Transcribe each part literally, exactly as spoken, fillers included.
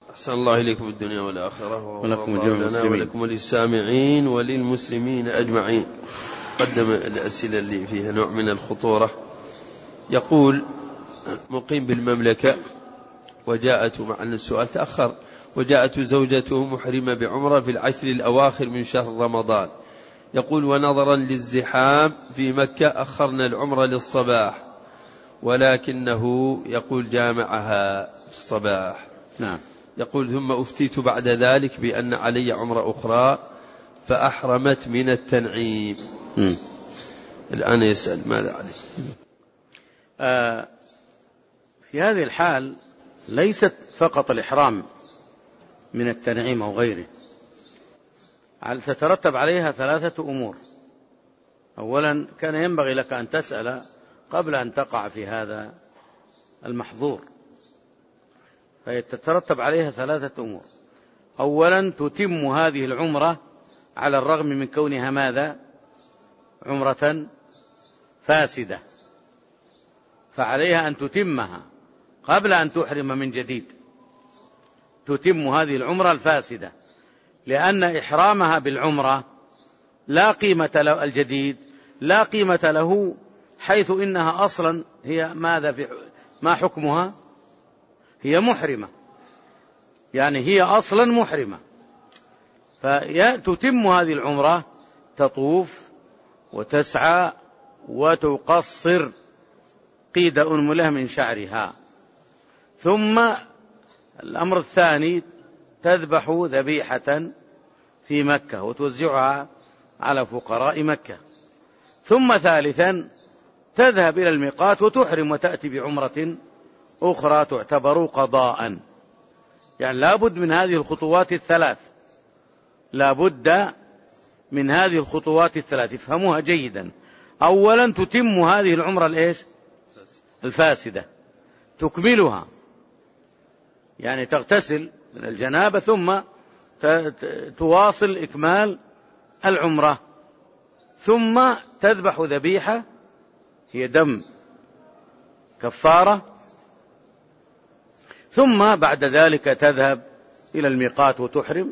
أحسن الله إليكم في الدنيا والآخرة، ولكم جميع المسلمين ولكم وللسامعين وللمسلمين أجمعين. قدم الأسئلة اللي فيها نوع من الخطورة. يقول: مقيم بالمملكة وجاءت، مع أن السؤال تأخر، وجاءت زوجته محرمة بعمرة في العشر الأواخر من شهر رمضان. يقول: ونظرا للزحام في مكة أخرنا العمرة للصباح، ولكنه يقول جامعها في الصباح. نعم. يقول: ثم أفتيت بعد ذلك بأن علي عمرة أخرى فأحرمت من التنعيم. م. الآن يسأل ماذا عليه؟ آه في هذه الحال ليست فقط الإحرام من التنعيم أو غيره، تترتب عليها ثلاثة أمور. أولا، كان ينبغي لك أن تسأل قبل أن تقع في هذا المحظور، فيترتب عليها ثلاثة أمور. أولا، تتم هذه العمرة على الرغم من كونها ماذا؟ عمرة فاسدة، فعليها أن تتمها قبل أن تحرم من جديد. تتم هذه العمرة الفاسدة، لأن إحرامها بالعمرة لا قيمة له، الجديد لا قيمة له، حيث إنها أصلا هي ماذا؟ في ما حكمها؟ هي محرمة، يعني هي أصلا محرمة. فتتم هذه العمرة، تطوف وتسعى وتقصر قيد أنملة من شعرها. ثم الأمر الثاني، تذبح ذبيحة في مكة وتوزعها على فقراء مكة. ثم ثالثا، تذهب إلى الميقات وتحرم وتأتي بعمرة أخرى تعتبر قضاء. يعني لا بد من هذه الخطوات الثلاث، لا بد من هذه الخطوات الثلاث، افهموها جيدا. أولا، تتم هذه العمرة الإيش؟ الفاسدة، تكملها، يعني تغتسل من الجنابة ثم تواصل إكمال العمرة، ثم تذبح ذبيحة هي دم كفارة، ثم بعد ذلك تذهب إلى الميقات وتحرم.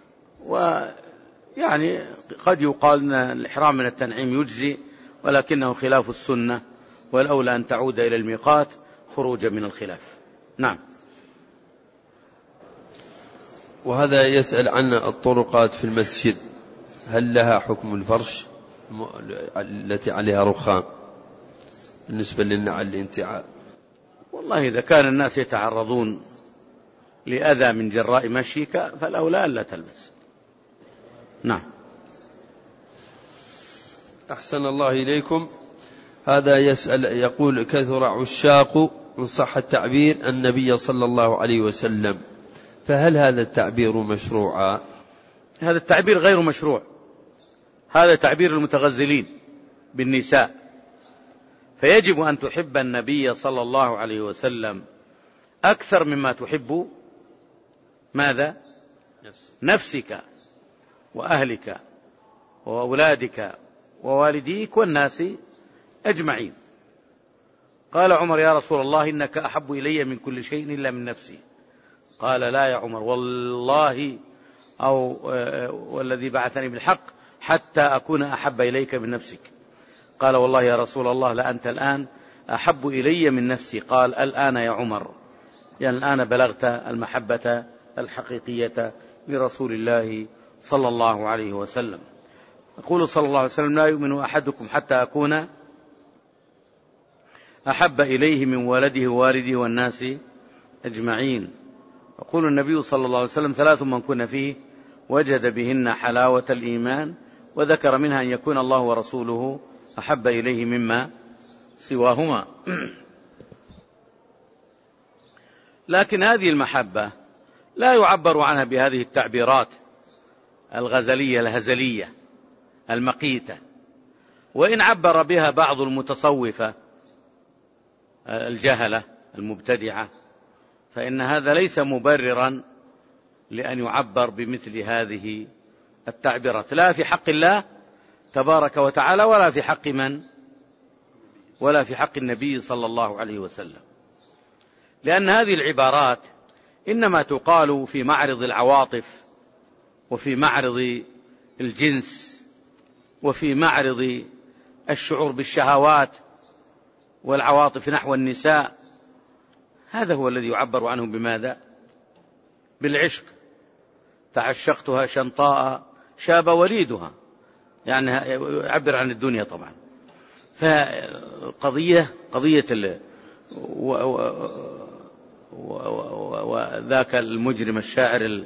ويعني قد يقال أن الإحرام من التنعيم يجزي، ولكنه خلاف السنة، والأولى أن تعود إلى الميقات خروجا من الخلاف. نعم. وهذا يسأل عن الطرقات في المسجد، هل لها حكم الفرش التي عليها رخام بالنسبة للنعل الانتعال؟ والله إذا كان الناس يتعرضون لأذى من جراء مشيك فالأولى ألا تلبس. نعم. أحسن الله إليكم. هذا يسأل يقول: كثر عشاق إن صح التعبير النبي صلى الله عليه وسلم، فهل هذا التعبير مشروعا؟ هذا التعبير غير مشروع، هذا تعبير المتغزلين بالنساء. فيجب أن تحب النبي صلى الله عليه وسلم أكثر مما تحب ماذا؟ نفسك وأهلك وأولادك ووالديك والناس أجمعين. قال عمر: يا رسول الله إنك أحب إلي من كل شيء إلا من نفسي. قال: لا يا عمر، والله أو والذي بعثني بالحق حتى أكون أحب إليك من نفسك. قال: والله يا رسول الله لأنت الآن أحب إلي من نفسي. قال: الآن يا عمر، يعني الآن بلغت المحبة الحقيقية لرسول الله صلى الله عليه وسلم. يقول صلى الله عليه وسلم: لا يؤمن أحدكم حتى أكون أحب إليه من ولده ووالده والناس أجمعين. يقول النبي صلى الله عليه وسلم: ثلاث من كن فيه وجد بهن حلاوة الإيمان، وذكر منها أن يكون الله ورسوله أحب إليه مما سواهما. لكن هذه المحبة لا يعبر عنها بهذه التعبيرات الغزلية الهزلية المقيتة، وإن عبر بها بعض المتصوفة الجهلة المبتدعة، فإن هذا ليس مبررا لأن يعبر بمثل هذه التعبيرات، لا في حق الله تبارك وتعالى ولا في حق من؟ ولا في حق النبي صلى الله عليه وسلم. لأن هذه العبارات إنما تقال في معرض العواطف وفي معرض الجنس وفي معرض الشعور بالشهوات والعواطف نحو النساء. هذا هو الذي يعبر عنه بماذا؟ بالعشق. تعشقتها شنطاء شاب وليدها، يعني يعبر عن الدنيا طبعا. فقضية قضية ال... و... و... وذاك المجرم الشاعر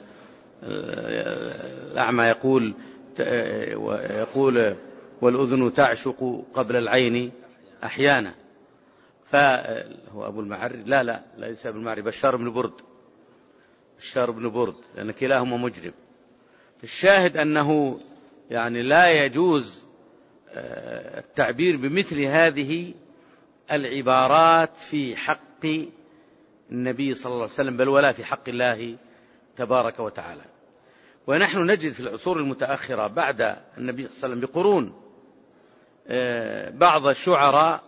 الأعمى يقول يقول والأذن تعشق قبل العين أحيانا. فهو أبو المعري، لا لا ليس أبو المعري، بشار بن برد، بشار بن برد، لأن كلاهما مجرم. الشاهد أنه يعني لا يجوز التعبير بمثل هذه العبارات في حق النبي صلى الله عليه وسلم، بل ولا في حق الله تبارك وتعالى. ونحن نجد في العصور المتأخرة بعد النبي صلى الله عليه وسلم بقرون بعض الشعراء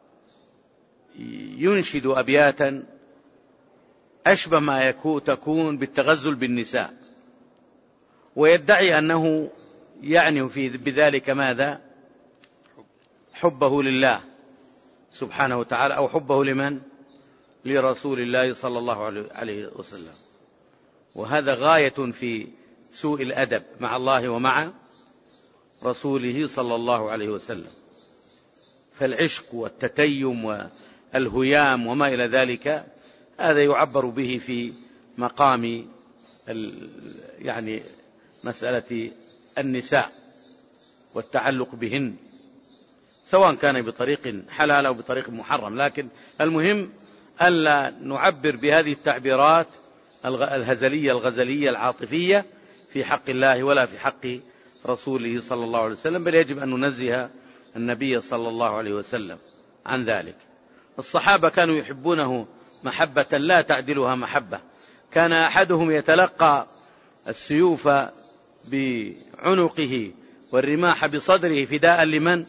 ينشد أبياتا أشبه ما يكون تكون بالتغزل بالنساء، ويدعي أنه يعني في بذلك ماذا؟ حبه لله سبحانه وتعالى، أو حبه لمن؟ لرسول الله صلى الله عليه وسلم. وهذا غاية في سوء الأدب مع الله ومع رسوله صلى الله عليه وسلم. فالعشق والتتيم والهيام وما إلى ذلك هذا يعبر به في مقام يعني مسألة النساء والتعلق بهن، سواء كان بطريق حلال أو بطريق محرم. لكن المهم ألا نعبر بهذه التعبيرات الهزلية الغزلية العاطفية في حق الله ولا في حق رسوله صلى الله عليه وسلم، بل يجب أن ننزه النبي صلى الله عليه وسلم عن ذلك. الصحابة كانوا يحبونه محبة لا تعدلها محبة. كان أحدهم يتلقى السيوف بعنقه والرماح بصدره فداء لمن؟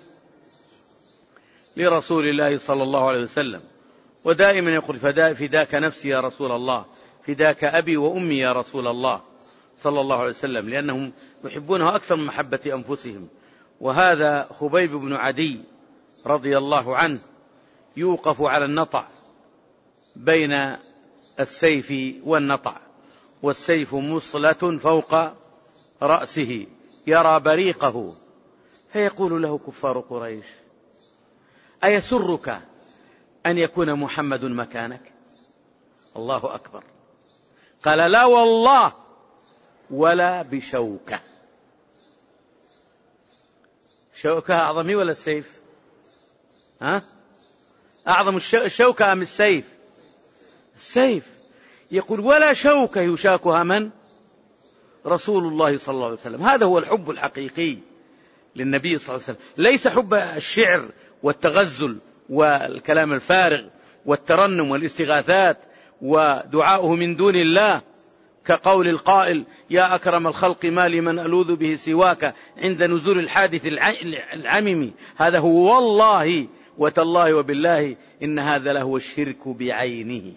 لرسول الله صلى الله عليه وسلم. ودائما يقول فداء فداك نفسي يا رسول الله، فداك أبي وأمي يا رسول الله صلى الله عليه وسلم، لأنهم يحبونه أكثر من محبة أنفسهم. وهذا خبيب بن عدي رضي الله عنه يوقف على النطع بين السيف والنطع، والسيف مصلة فوق رأسه يرى بريقه، فيقول له كفار قريش أيسرك أن يكون محمد مكانك؟ الله أكبر. قال لا والله ولا بشوكة. شوكة أعظم ولا السيف؟ ها؟ أعظم الشوكة أم السيف؟ السيف. يقول ولا شوكة يشاكها من؟ رسول الله صلى الله عليه وسلم. هذا هو الحب الحقيقي للنبي صلى الله عليه وسلم، ليس حب الشعر والتغزل والكلام الفارغ والترنم والاستغاثات ودعاؤه من دون الله، كقول القائل يا أكرم الخلق ما لمن ألوذ به سواك عند نزول الحادث العمم. هذا هو والله وتالله وبالله إن هذا لهو الشرك بعينه.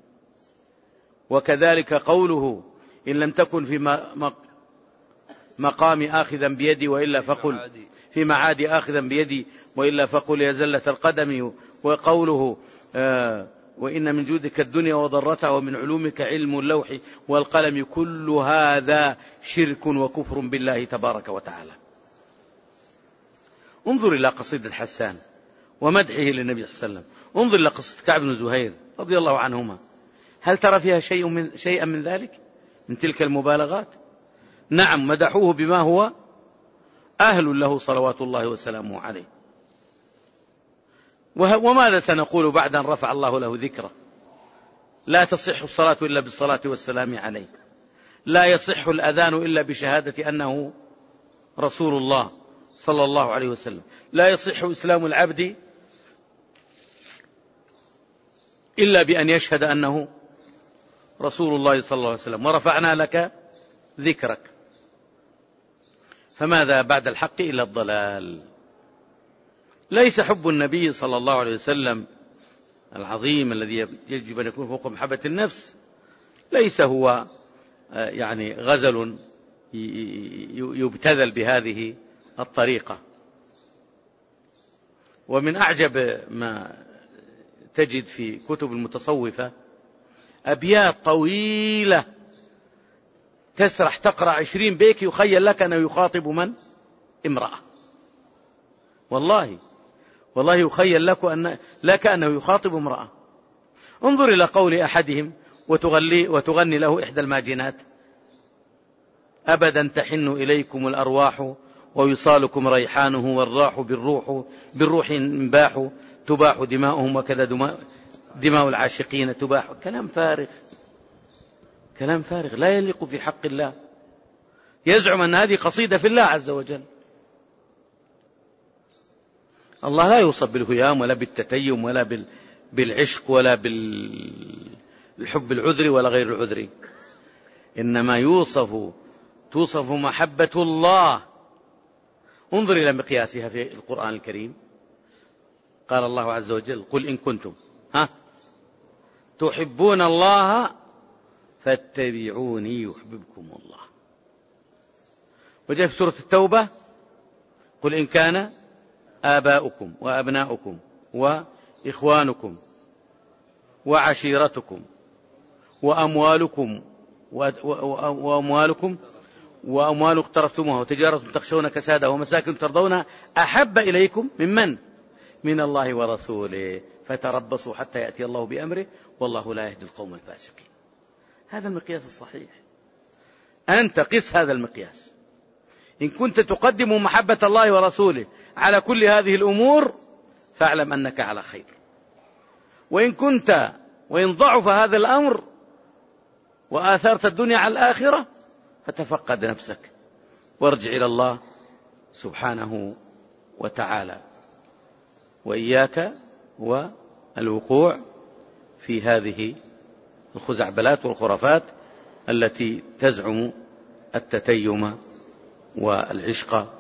وكذلك قوله إن لم تكن في مقام آخذا بيدي وإلا فقل في معادي آخذا بيدي وإلا فقل يا زلة القدم. وقوله آه وإن من جودك الدنيا وضرتها ومن علومك علم اللوح والقلم، كل هذا شرك وكفر بالله تبارك وتعالى. انظر إلى قصيدة حسان ومدحه للنبي صلى الله عليه وسلم، انظر إلى قصة كعب بن زهير رضي الله عنهما، هل ترى فيها شيء من شيئا من ذلك، من تلك المبالغات؟ نعم، مدحوه بما هو أهل له صلوات الله وسلامه عليه. وماذا سنقول بعد أن رفع الله له ذكره؟ لا تصح الصلاة إلا بالصلاة والسلام عليه، لا يصح الأذان إلا بشهادة أنه رسول الله صلى الله عليه وسلم، لا يصح إسلام العبد إلا بأن يشهد أنه رسول الله صلى الله عليه وسلم، ورفعنا لك ذكرك. فماذا بعد الحق إلا الضلال؟ ليس حب النبي صلى الله عليه وسلم العظيم الذي يجب أن يكون فوق محبة النفس، ليس هو يعني غزل يبتذل بهذه الطريقة. ومن أعجب ما تجد في كتب المتصوفة أبيات طويلة تسرح تقرأ عشرين بيت يخيل لك أنه يخاطب من؟ امرأة. والله والله يخيل لك أن لك أنه يخاطب امرأة. انظر إلى قول أحدهم وتغلي وتغني له إحدى الماجنات: أبدا تحن إليكم الأرواح ويصالكم ريحانه والراح بالروح بالروح انباح تباح دماؤهم وكذا دماء, دماء العاشقين تباح. كلام فارغ، كلام فارغ لا يليق في حق الله. يزعم أن هذه قصيدة في الله عز وجل. الله لا يوصف بالهيام ولا بالتتيم ولا بالعشق ولا بالحب العذري ولا غير العذري، إنما يوصف توصف محبة الله. انظر إلى مقياسها في القرآن الكريم. قال الله عز وجل: قل إن كنتم ها تحبون الله فاتبعوني يحببكم الله. وجاء في سورة التوبة: قل إن كان آباؤكم وأبناؤكم وإخوانكم وعشيرتكم وأموالكم وأموالكم وأموال اقترفتموها وتجارة تخشون كسادها ومساكن ترضونها أحب إليكم ممن؟ من الله ورسوله فتربصوا حتى يأتي الله بأمره والله لا يهدي القوم الفاسقين. هذا المقياس الصحيح. أنت قس هذا المقياس. إن كنت تقدم محبة الله ورسوله على كل هذه الأمور فاعلم أنك على خير. وإن كنت وإن ضعف هذا الأمر وآثرت الدنيا على الآخرة فتفقد نفسك وارجع إلى الله سبحانه وتعالى. وإياك والوقوع في هذه الخزعبلات والخرافات التي تزعم التتيم والعشق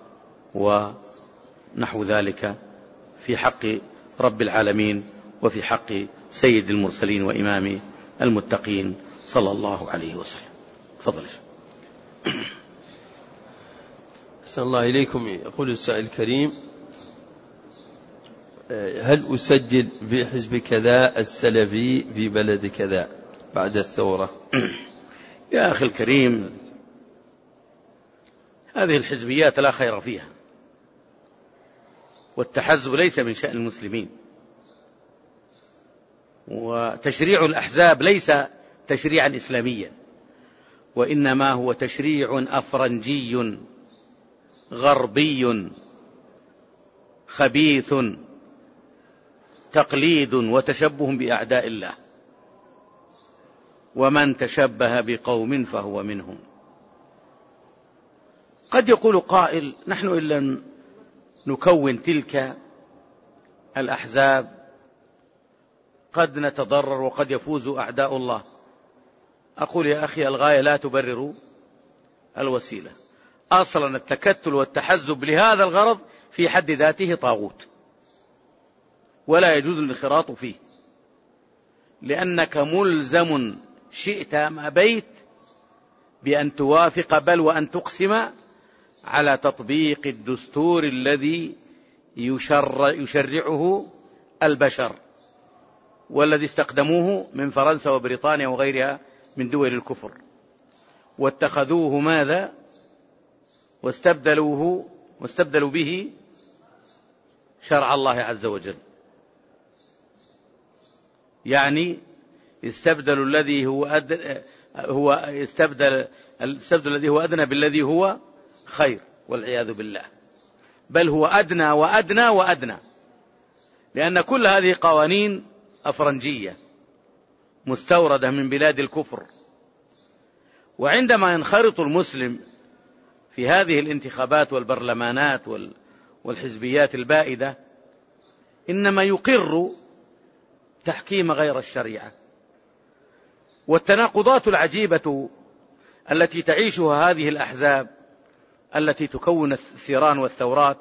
ونحو ذلك في حق رب العالمين وفي حق سيد المرسلين وإمام المتقين صلى الله عليه وسلم. تفضل. أحسن الله إليكم. يقول السائل الكريم: هل أسجل في حزب كذا السلفي في بلد كذا بعد الثورة؟ يا أخي الكريم، هذه الحزبيات لا خير فيها، والتحزب ليس من شأن المسلمين، وتشريع الأحزاب ليس تشريعا إسلاميا، وإنما هو تشريع أفرنجي غربي خبيث تقليد وتشبه بأعداء الله، ومن تشبه بقوم فهو منهم. قد يقول قائل: نحن إن لم نكون تلك الأحزاب قد نتضرر وقد يفوز أعداء الله. أقول يا أخي: الغاية لا تبرر الوسيلة. أصلا التكتل والتحزب لهذا الغرض في حد ذاته طاغوت، ولا يجوز الانخراط فيه، لأنك ملزم شئت أم أبيت بأن توافق بل وأن تقسم على تطبيق الدستور الذي يشرع يشرعه البشر، والذي استخدموه من فرنسا وبريطانيا وغيرها من دول الكفر، واتخذوه ماذا؟ واستبدلوه واستبدلوا به شرع الله عز وجل. يعني استبدلوا الذي هو أدنى هو استبدل استبدل الذي هو أدنى بالذي هو خير، والعياذ بالله. بل هو أدنى وأدنى وأدنى، لأن كل هذه قوانين أفرنجية مستوردة من بلاد الكفر. وعندما ينخرط المسلم في هذه الانتخابات والبرلمانات والحزبيات البائدة إنما يقر تحكيم غير الشريعة. والتناقضات العجيبة التي تعيشها هذه الأحزاب التي تكون الثيران والثورات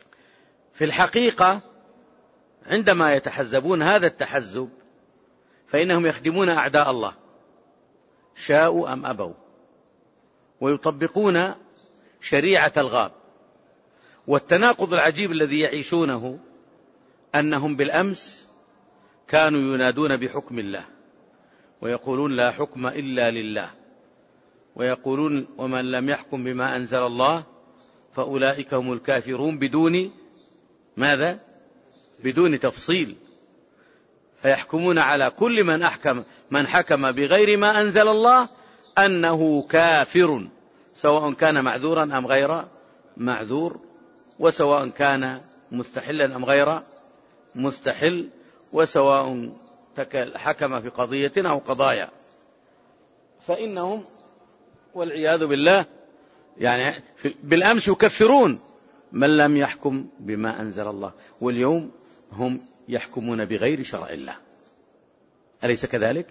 في الحقيقة عندما يتحزبون هذا التحزب فإنهم يخدمون أعداء الله شاءوا أم أبوا، ويطبقون شريعة الغاب. والتناقض العجيب الذي يعيشونه أنهم بالأمس كانوا ينادون بحكم الله ويقولون لا حكم إلا لله، ويقولون ومن لم يحكم بما أنزل الله فأولئك هم الكافرون بدون ماذا؟ بدون تفصيل. فيحكمون على كل من أحكم من حكم بغير ما أنزل الله أنه كافر، سواء كان معذورا أم غير معذور، وسواء كان مستحلا أم غير مستحل، وسواء حكم في قضية أو قضايا. فإنهم والعياذ بالله يعني بالأمس يكفرون من لم يحكم بما أنزل الله، واليوم هم يحكمون بغير شرع الله. أليس كذلك؟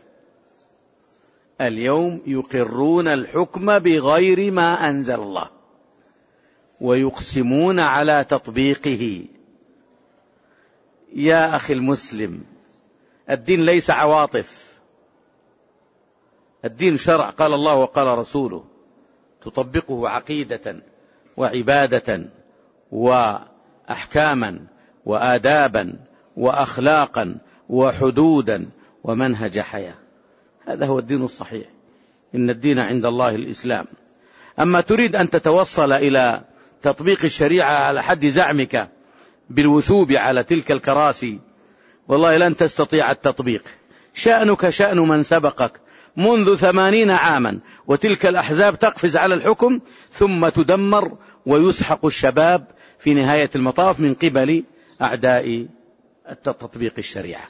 اليوم يقرون الحكم بغير ما أنزل الله ويقسمون على تطبيقه. يا أخي المسلم، الدين ليس عواطف، الدين شرع قال الله وقال رسوله، تطبقه عقيدة وعبادة وأحكاما وآدابا وأخلاقا وحدودا ومنهج حياة. هذا هو الدين الصحيح، إن الدين عند الله الإسلام. أما تريد أن تتوصل إلى تطبيق الشريعة على حد زعمك بالوثوب على تلك الكراسي، والله لن تستطيع التطبيق. شأنك شأن من سبقك منذ ثمانين عاما، وتلك الأحزاب تقفز على الحكم ثم تدمر ويسحق الشباب في نهاية المطاف من قبل أعداء تطبيق الشريعة.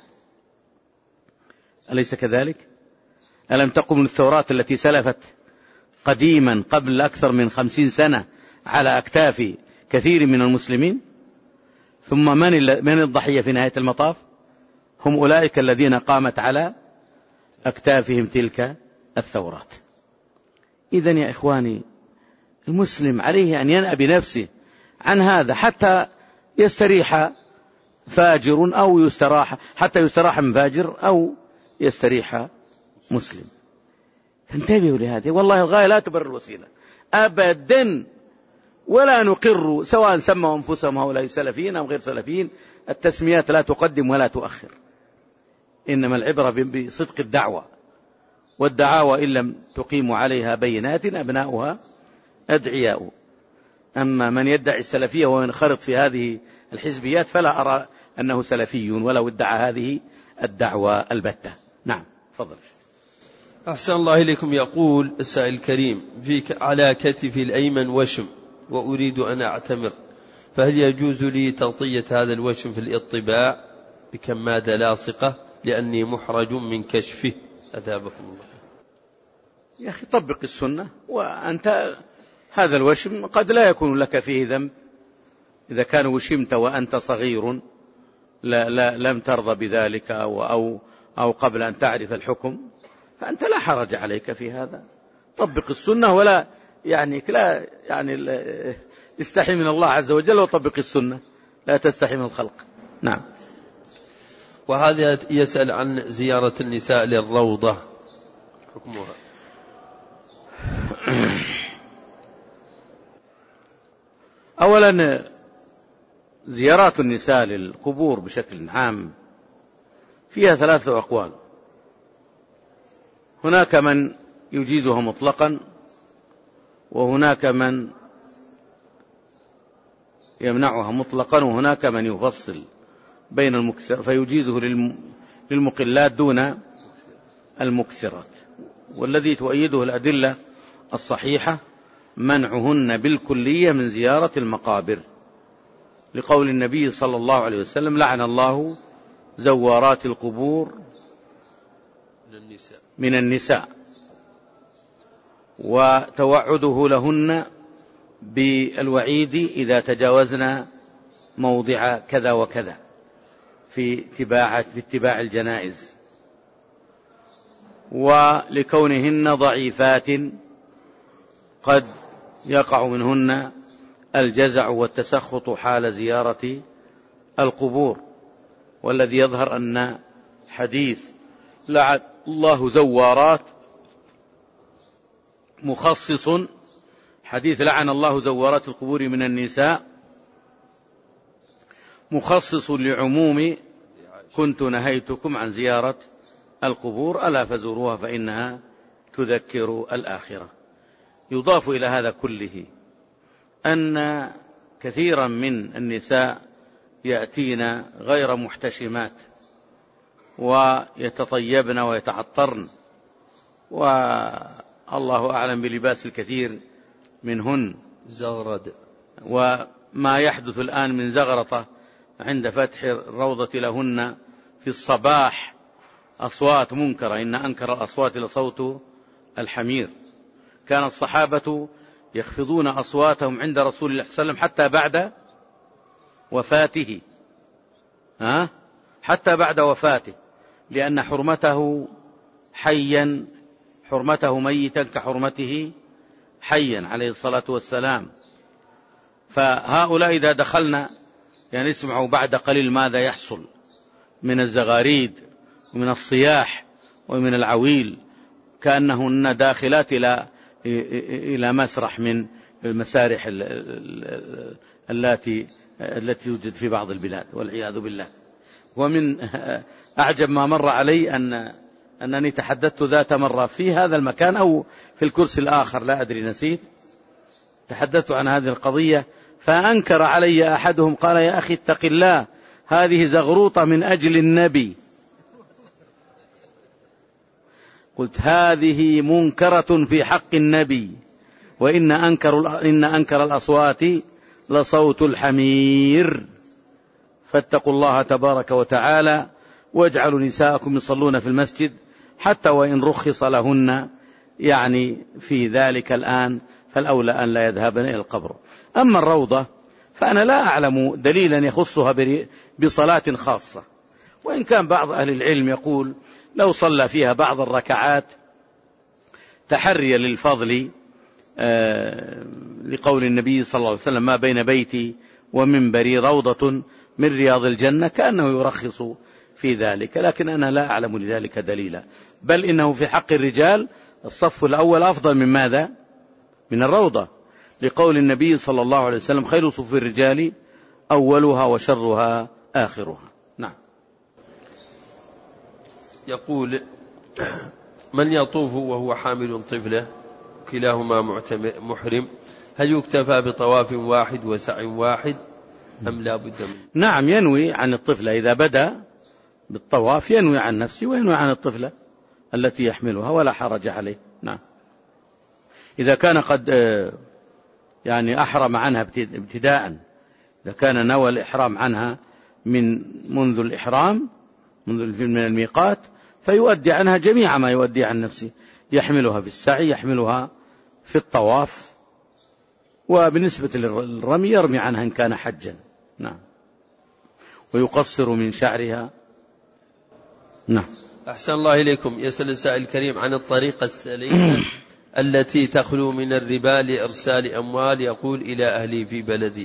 أليس كذلك؟ ألم تقم الثورات التي سلفت قديما قبل أكثر من خمسين سنة على أكتاف كثير من المسلمين؟ ثم من من الضحية في نهاية المطاف؟ هم أولئك الذين قامت على أكتافهم تلك الثورات. إذن يا إخواني، المسلم عليه أن ينأى بنفسه عن هذا حتى يستريح فاجر أو يستراح، حتى يستراح من فاجر أو يستريح مسلم. فانتبهوا لهذه، والله الغاية لا تبرر الوسيلة أبدا. ولا نقر سواء سموا أنفسهم هؤلاء سلفيين أم غير سلفيين، التسميات لا تقدم ولا تؤخر، إنما العبرة بصدق الدعوة، والدعاوى إن لم تقيموا عليها بينات أبناؤها أدعياء. أما من يدعي السلفية وينخرط في هذه الحزبيات فلا أرى أنه سلفي ولو ادعى هذه الدعوة البتة. نعم، تفضل. أحسن الله إليكم. يقول السائل الكريم: فيك على كتفي الأيمن وشم وأريد أن أعتمر، فهل يجوز لي تغطية هذا الوشم في الاطباع بكمادة لاصقة لأني محرج من كشفه؟ أثابكم الله. يا أخي طبق السنة، وأنت هذا الوشم قد لا يكون لك فيه ذنب إذا كان وشمت وأنت صغير لا لا لم ترضى بذلك أو, أو, أو قبل أن تعرف الحكم، فأنت لا حرج عليك في هذا. طبق السنة ولا يعني لا يعني استحي من الله عز وجل وطبق السنة، لا تستحي من الخلق. نعم. وهذا يسأل عن زيارة النساء للروضة، حكمها؟ أولا زيارات النساء للقبور بشكل عام فيها ثلاثة أقوال. هناك من يجيزها مطلقا، وهناك من يمنعها مطلقا، وهناك من يفصل بين المكثر فيجيزه للمقلات دون المكثرات. والذي تؤيده الأدلة الصحيحة منعهن بالكلية من زيارة المقابر، لقول النبي صلى الله عليه وسلم: لعن الله زوارات القبور من النساء، وتوعده لهن بالوعيد إذا تجاوزنا موضع كذا وكذا في اتباع, في اتباع الجنائز، ولكونهن ضعيفات قد يقع منهن الجزع والتسخط حال زيارة القبور. والذي يظهر أن حديث لعن الله زوارات مخصص، حديث لعن الله زوارات القبور من النساء مخصص لعموم كنت نهيتكم عن زيارة القبور ألا فزوروها فإنها تذكر الآخرة. يضاف إلى هذا كله أن كثيرا من النساء يأتين غير محتشمات ويتطيبن ويتعطرن، والله أعلم بلباس الكثير منهن زغرد. وما يحدث الآن من زغرطة عند فتح الروضة لهن في الصباح أصوات منكرة، إن أنكر الأصوات لصوت الحمير. كان الصحابة يخفضون أصواتهم عند رسول الله صلى الله عليه وسلم حتى بعد وفاته، ها؟ حتى بعد وفاته، لأن حرمته حيا حرمته ميتا كحرمته حيا عليه الصلاة والسلام. فهؤلاء إذا دخلنا يعني اسمعوا بعد قليل ماذا يحصل من الزغاريد ومن الصياح ومن العويل، كأنهن داخلات إلى إلى مسرح من المسارح التي التي توجد في بعض البلاد والعياذ بالله. ومن أعجب ما مر علي أن أنني تحدثت ذات مرة في هذا المكان أو في الكرسي الآخر لا أدري نسيت، تحدثت عن هذه القضية فأنكر علي أحدهم قال: يا أخي اتق الله، هذه زغروطة من أجل النبي. قلت: هذه منكرة في حق النبي، وإن أنكر, إن أنكر الأصوات لصوت الحمير. فاتقوا الله تبارك وتعالى واجعلوا نساءكم يصلون في المسجد حتى وإن رخص لهن يعني في ذلك الآن، فالأولى أن لا يذهبن إلى القبر. أما الروضة فأنا لا أعلم دليلا يخصها بصلاة خاصة، وإن كان بعض أهل العلم يقول لو صلى فيها بعض الركعات تحريا للفضل آه لقول النبي صلى الله عليه وسلم: ما بين بيتي ومنبري روضة من رياض الجنة، كأنه يرخص في ذلك، لكن أنا لا أعلم لذلك دليلا، بل إنه في حق الرجال الصف الأول أفضل من ماذا؟ من الروضة، لقول النبي صلى الله عليه وسلم: خير صفوف الرجال أولها وشرها آخرها. نعم. يقول: من يطوف وهو حامل طفله كلاهما محرم، هل يكتفى بطواف واحد وسعي واحد أم لا بد منه؟ نعم، ينوي عن الطفلة إذا بدأ بالطواف، ينوي عن نفسه وينوي عن الطفلة التي يحملها ولا حرج عليه. نعم. إذا كان قد يعني أحرم عنها ابتداء، إذا كان نوى الإحرام عنها من منذ الإحرام منذ من الميقات، فيؤدي عنها جميع ما يؤدي عن نفسه، يحملها في السعي، يحملها في الطواف، وبالنسبة للرمي يرمي عنها إن كان حجا. نعم. ويقصر من شعرها. نعم. أحسن الله إليكم. يسأل السائل الكريم عن الطريقة السليمة التي تخلو من الربا لإرسال أموال، يقول: إلى أهلي في بلدي.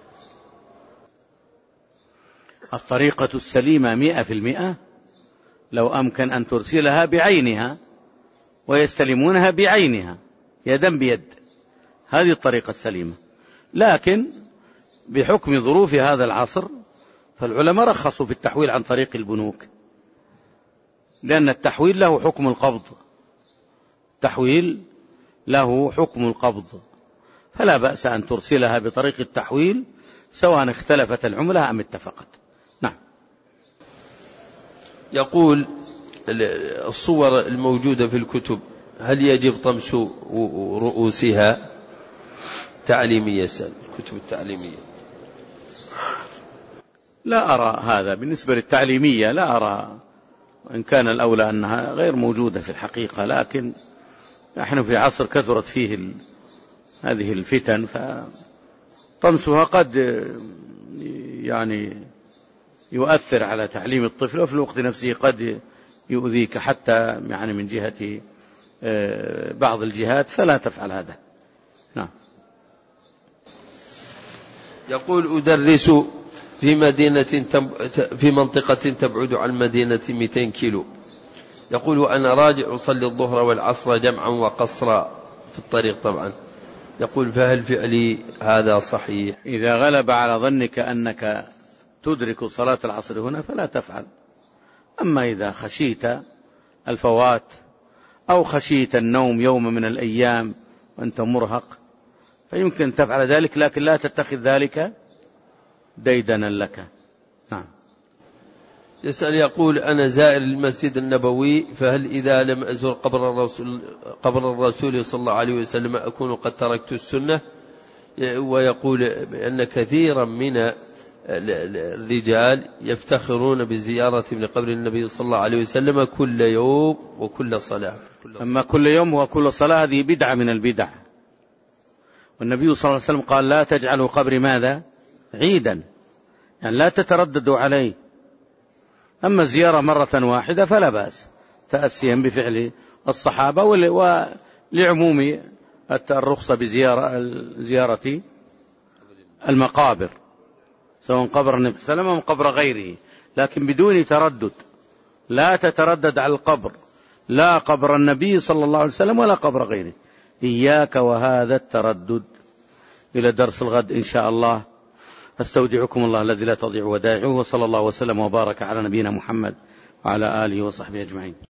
الطريقة السليمة مئة في المئة لو أمكن أن ترسلها بعينها ويستلمونها بعينها يدا بيد، هذه الطريقة السليمة. لكن بحكم ظروف هذا العصر فالعلماء رخصوا في التحويل عن طريق البنوك، لأن التحويل له حكم القبض، التحويل له حكم القبض، فلا بأس أن ترسلها بطريق التحويل سواء اختلفت العملة أم اتفقت. نعم. يقول: الصور الموجودة في الكتب هل يجب طمس رؤوسها؟ تعليمية، سأل الكتب التعليمية. لا أرى هذا بالنسبة للتعليمية، لا أرى، إن كان الأولى أنها غير موجودة في الحقيقة، لكن نحن في عصر كثرت فيه هذه الفتن، فطمسها قد يعني يؤثر على تعليم الطفل، وفي الوقت نفسه قد يؤذيك حتى يعني من جهة بعض الجهات، فلا تفعل هذا. نعم. يقول: أدرس في مدينة في منطقة تبعد عن مدينة مئتين كيلو، يقول وأنا راجع أصلي الظهر والعصر جمعا وقصرا في الطريق طبعا، يقول فهل فعلي هذا صحيح؟ إذا غلب على ظنك أنك تدرك صلاة العصر هنا فلا تفعل. أما إذا خشيت الفوات أو خشيت النوم يوم من الأيام وأنت مرهق فيمكن تفعل ذلك، لكن لا تتخذ ذلك ديدنا لك. نعم. يسأل يقول أنا زائر المسجد النبوي، فهل إذا لم أزور قبر الرسول, قبر الرسول صلى الله عليه وسلم أكون قد تركت السنة؟ ويقول أن كثيرا من الرجال يفتخرون بزيارة من قبر النبي صلى الله عليه وسلم كل يوم وكل صلاة. أما كل يوم وكل صلاة هذه بدعة من البدع، والنبي صلى الله عليه وسلم قال لا تجعلوا قبري ماذا؟ عيدا، يعني لا تترددوا عليه. أما الزيارة مرة واحدة فلا بأس، تأسيا بفعل الصحابة ولعموم الرخصة بزيارة زيارة المقابر سواء قبر النبي صلى الله عليه وسلم أو قبر غيره، لكن بدون تردد. لا تتردد على القبر، لا قبر النبي صلى الله عليه وسلم ولا قبر غيره، إياك وهذا التردد. إلى درس الغد إن شاء الله، أستودعكم الله الذي لا تضيع ودائعه، وصلى الله وسلم وبارك على نبينا محمد وعلى آله وصحبه أجمعين.